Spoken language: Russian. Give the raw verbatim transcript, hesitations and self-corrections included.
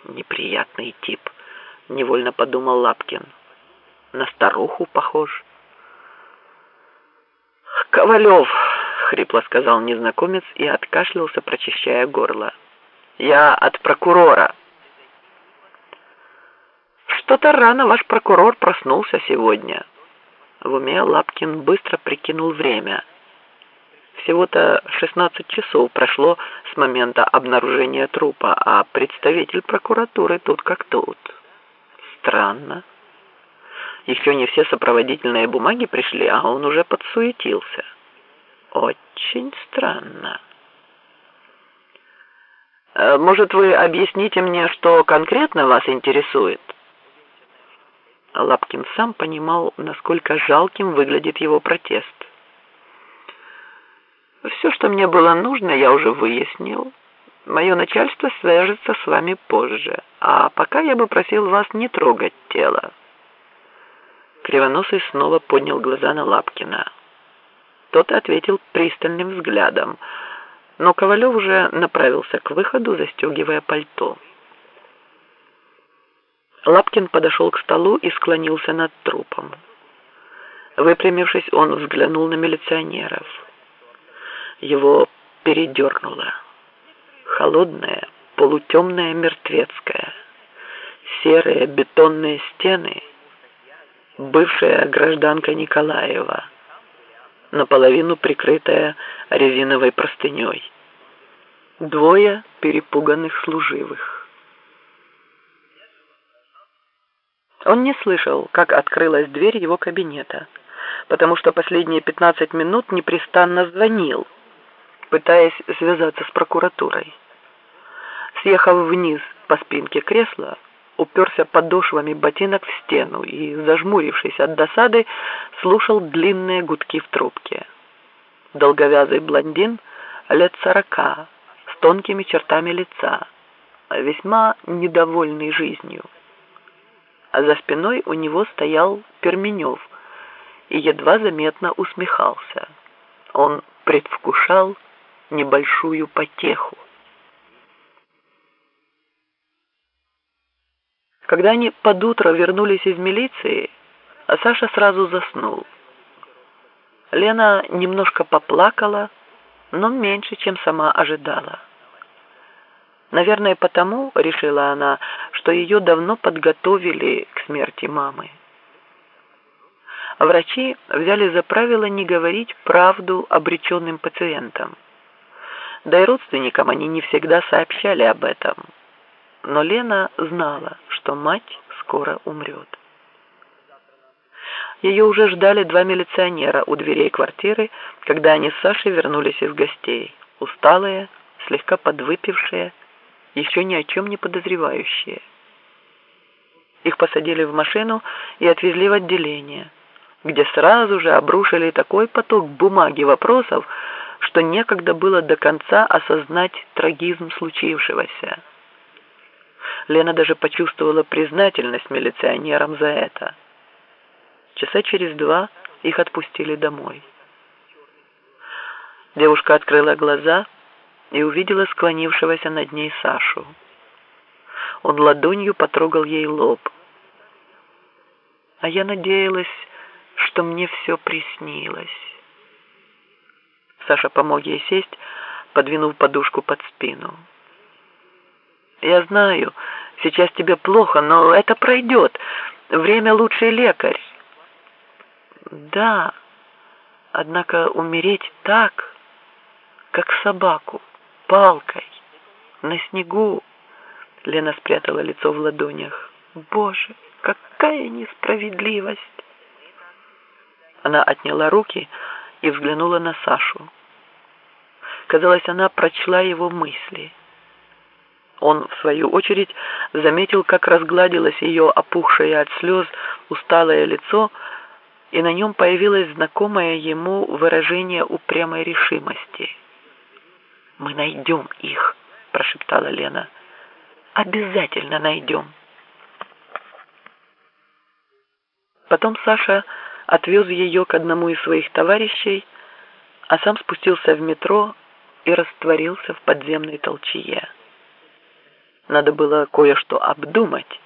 Неприятный тип, невольно подумал Лапкин. На старуху похож. Ковалев, хрипло сказал незнакомец и откашлялся, прочищая горло. Я от прокурора. Что-то рано ваш прокурор проснулся сегодня. В уме Лапкин быстро прикинул время. Всего-то шестнадцать часов прошло с момента обнаружения трупа, а представитель прокуратуры тут как тут. Странно. Еще не все сопроводительные бумаги пришли, а он уже подсуетился. Очень странно. Может, вы объясните мне, что конкретно вас интересует? Лапкин сам понимал, насколько жалким выглядит его протест. Все, что мне было нужно, я уже выяснил. Мое начальство свяжется с вами позже, а пока я бы просил вас не трогать тело. Кривоносый снова поднял глаза на Лапкина. Тот ответил пристальным взглядом, но Ковалев уже направился к выходу, застегивая пальто. Лапкин подошел к столу и склонился над трупом. Выпрямившись, он взглянул на милиционеров. Его передернуло. Холодная, полутемная мертвецкая, серые бетонные стены, бывшая гражданка Николаева, наполовину прикрытая резиновой простыней. Двое перепуганных служивых. Он не слышал, как открылась дверь его кабинета, потому что последние пятнадцать минут непрестанно звонил, пытаясь связаться с прокуратурой. Съехав вниз по спинке кресла, уперся подошвами ботинок в стену и, зажмурившись от досады, слушал длинные гудки в трубке. Долговязый блондин лет сорока, с тонкими чертами лица, весьма недовольный жизнью. А за спиной у него стоял Перменев и едва заметно усмехался. Он предвкушал небольшую потеху. Когда они под утро вернулись из милиции, Саша сразу заснул. Лена немножко поплакала, но меньше, чем сама ожидала. Наверное, потому, решила она, что ее давно подготовили к смерти мамы. Врачи взяли за правило не говорить правду обреченным пациентам. Да и родственникам они не всегда сообщали об этом. Но Лена знала, что мать скоро умрет. Ее уже ждали два милиционера у дверей квартиры, когда они с Сашей вернулись из гостей, усталые, слегка подвыпившие, еще ни о чем не подозревающие. Их посадили в машину и отвезли в отделение, где сразу же обрушили такой поток бумаг и вопросов, что некогда было до конца осознать трагизм случившегося. Лена даже почувствовала признательность милиционерам за это. Часа через два их отпустили домой. Девушка открыла глаза и увидела склонившегося над ней Сашу. Он ладонью потрогал ей лоб. А я надеялась, что мне все приснилось. Саша помог ей сесть, подвинув подушку под спину. Я знаю, сейчас тебе плохо, но это пройдет. Время лучший лекарь. Да, однако умереть так, как собаку, палкой, на снегу. Лена спрятала лицо в ладонях. Боже, какая несправедливость! Она отняла руки и взглянула на Сашу. Казалось, она прочла его мысли. Он, в свою очередь, заметил, как разгладилось ее опухшее от слез усталое лицо, и на нем появилось знакомое ему выражение упрямой решимости. «Мы найдем их», – прошептала Лена. «Обязательно найдем». Потом Саша отвез ее к одному из своих товарищей, а сам спустился в метро и растворился в подземной толчее. Надо было кое-что обдумать.